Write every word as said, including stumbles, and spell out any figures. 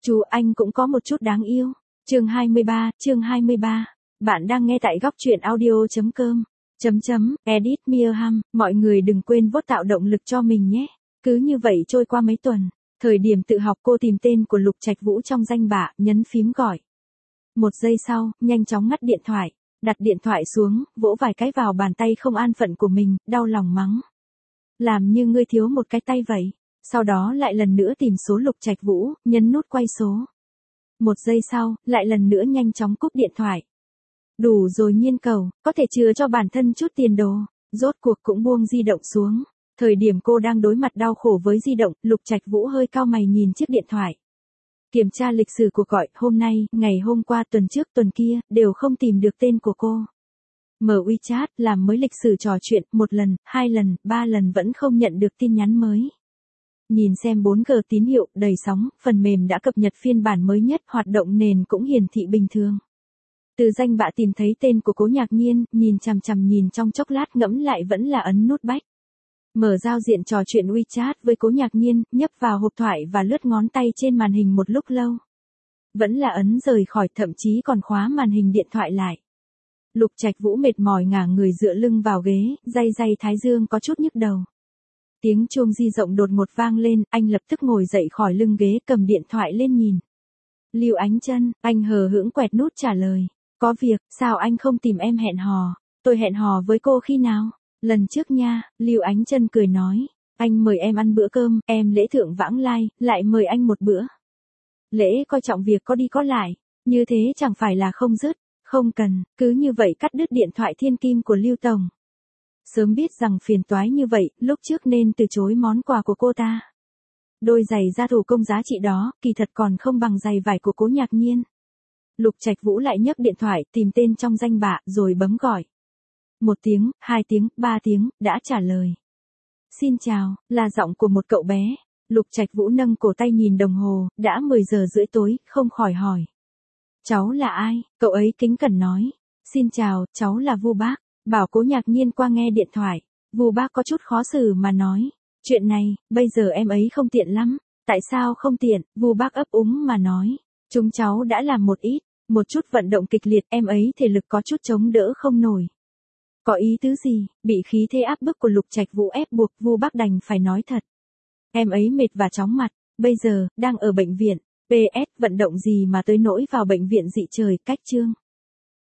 Chú anh cũng có một chút đáng yêu. Chương hai mươi ba, chương hai mươi ba. Bạn đang nghe tại góc truyện audio.com. Chấm chấm, Edith Mearham, mọi người đừng quên vote tạo động lực cho mình nhé. Cứ như vậy trôi qua mấy tuần, thời điểm tự học cô tìm tên của Lục Trạch Vũ trong danh bạ, nhấn phím gọi. Một giây sau, nhanh chóng ngắt điện thoại, đặt điện thoại xuống, vỗ vài cái vào bàn tay không an phận của mình, đau lòng mắng. Làm như ngươi thiếu một cái tay vậy. Sau đó lại lần nữa tìm số Lục Trạch Vũ, nhấn nút quay số. Một giây sau, lại lần nữa nhanh chóng cúp điện thoại. Đủ rồi Nhiên cầu, có thể chừa cho bản thân chút tiền đồ. Rốt cuộc cũng buông di động xuống. Thời điểm cô đang đối mặt đau khổ với di động, Lục Trạch Vũ hơi cau mày nhìn chiếc điện thoại. Kiểm tra lịch sử cuộc gọi, hôm nay, ngày hôm qua, tuần trước, tuần kia, đều không tìm được tên của cô. Mở WeChat, làm mới lịch sử trò chuyện, một lần, hai lần, ba lần vẫn không nhận được tin nhắn mới. Nhìn xem bốn G tín hiệu, đầy sóng, phần mềm đã cập nhật phiên bản mới nhất, hoạt động nền cũng hiển thị bình thường. Từ danh bạ tìm thấy tên của Cố Nhạc Nhiên, nhìn chằm chằm nhìn trong chốc lát ngẫm lại vẫn là ấn nút back. Mở giao diện trò chuyện WeChat với Cố Nhạc Nhiên, nhấp vào hộp thoại và lướt ngón tay trên màn hình một lúc lâu. Vẫn là ấn rời khỏi, thậm chí còn khóa màn hình điện thoại lại. Lục Trạch Vũ mệt mỏi ngả người dựa lưng vào ghế, day day thái dương có chút nhức đầu. Tiếng chuông di động đột ngột vang lên, anh lập tức ngồi dậy khỏi lưng ghế cầm điện thoại lên nhìn. Lưu Ánh Chân, anh hờ hững quẹt nút trả lời. Có việc, sao anh không tìm em hẹn hò? Tôi hẹn hò với cô khi nào? Lần trước nha, Lưu Ánh Chân cười nói. Anh mời em ăn bữa cơm, em lễ thượng vãng lai, lại mời anh một bữa. Lễ coi trọng việc có đi có lại, như thế chẳng phải là không dứt, không cần, cứ như vậy cắt đứt điện thoại thiên kim của Lưu Tổng. Sớm biết rằng phiền toái như vậy, lúc trước nên từ chối món quà của cô ta. Đôi giày da thủ công giá trị đó, kỳ thật còn không bằng giày vải của Cố Nhạc Nhiên. Lục Trạch Vũ lại nhấc điện thoại, tìm tên trong danh bạ, rồi bấm gọi. Một tiếng, hai tiếng, ba tiếng, đã trả lời. Xin chào, là giọng của một cậu bé. Lục Trạch Vũ nâng cổ tay nhìn đồng hồ, đã mười giờ rưỡi tối, không khỏi hỏi. Cháu là ai? Cậu ấy kính cẩn nói. Xin chào, cháu là Vu Bác. Bảo Cố Nhạc Nhiên qua nghe điện thoại. Vu Bác có chút khó xử mà nói. Chuyện này, bây giờ em ấy không tiện lắm. Tại sao không tiện? Vu Bác ấp úng mà nói. Chúng cháu đã làm một ít, một chút vận động kịch liệt, em ấy thể lực có chút chống đỡ không nổi. Có ý tứ gì? Bị khí thế áp bức của Lục Trạch Vũ ép buộc, Vu Bác đành phải nói thật. Em ấy mệt và chóng mặt, bây giờ, đang ở bệnh viện. pê ét, vận động gì mà tới nỗi vào bệnh viện dị trời, cách chương.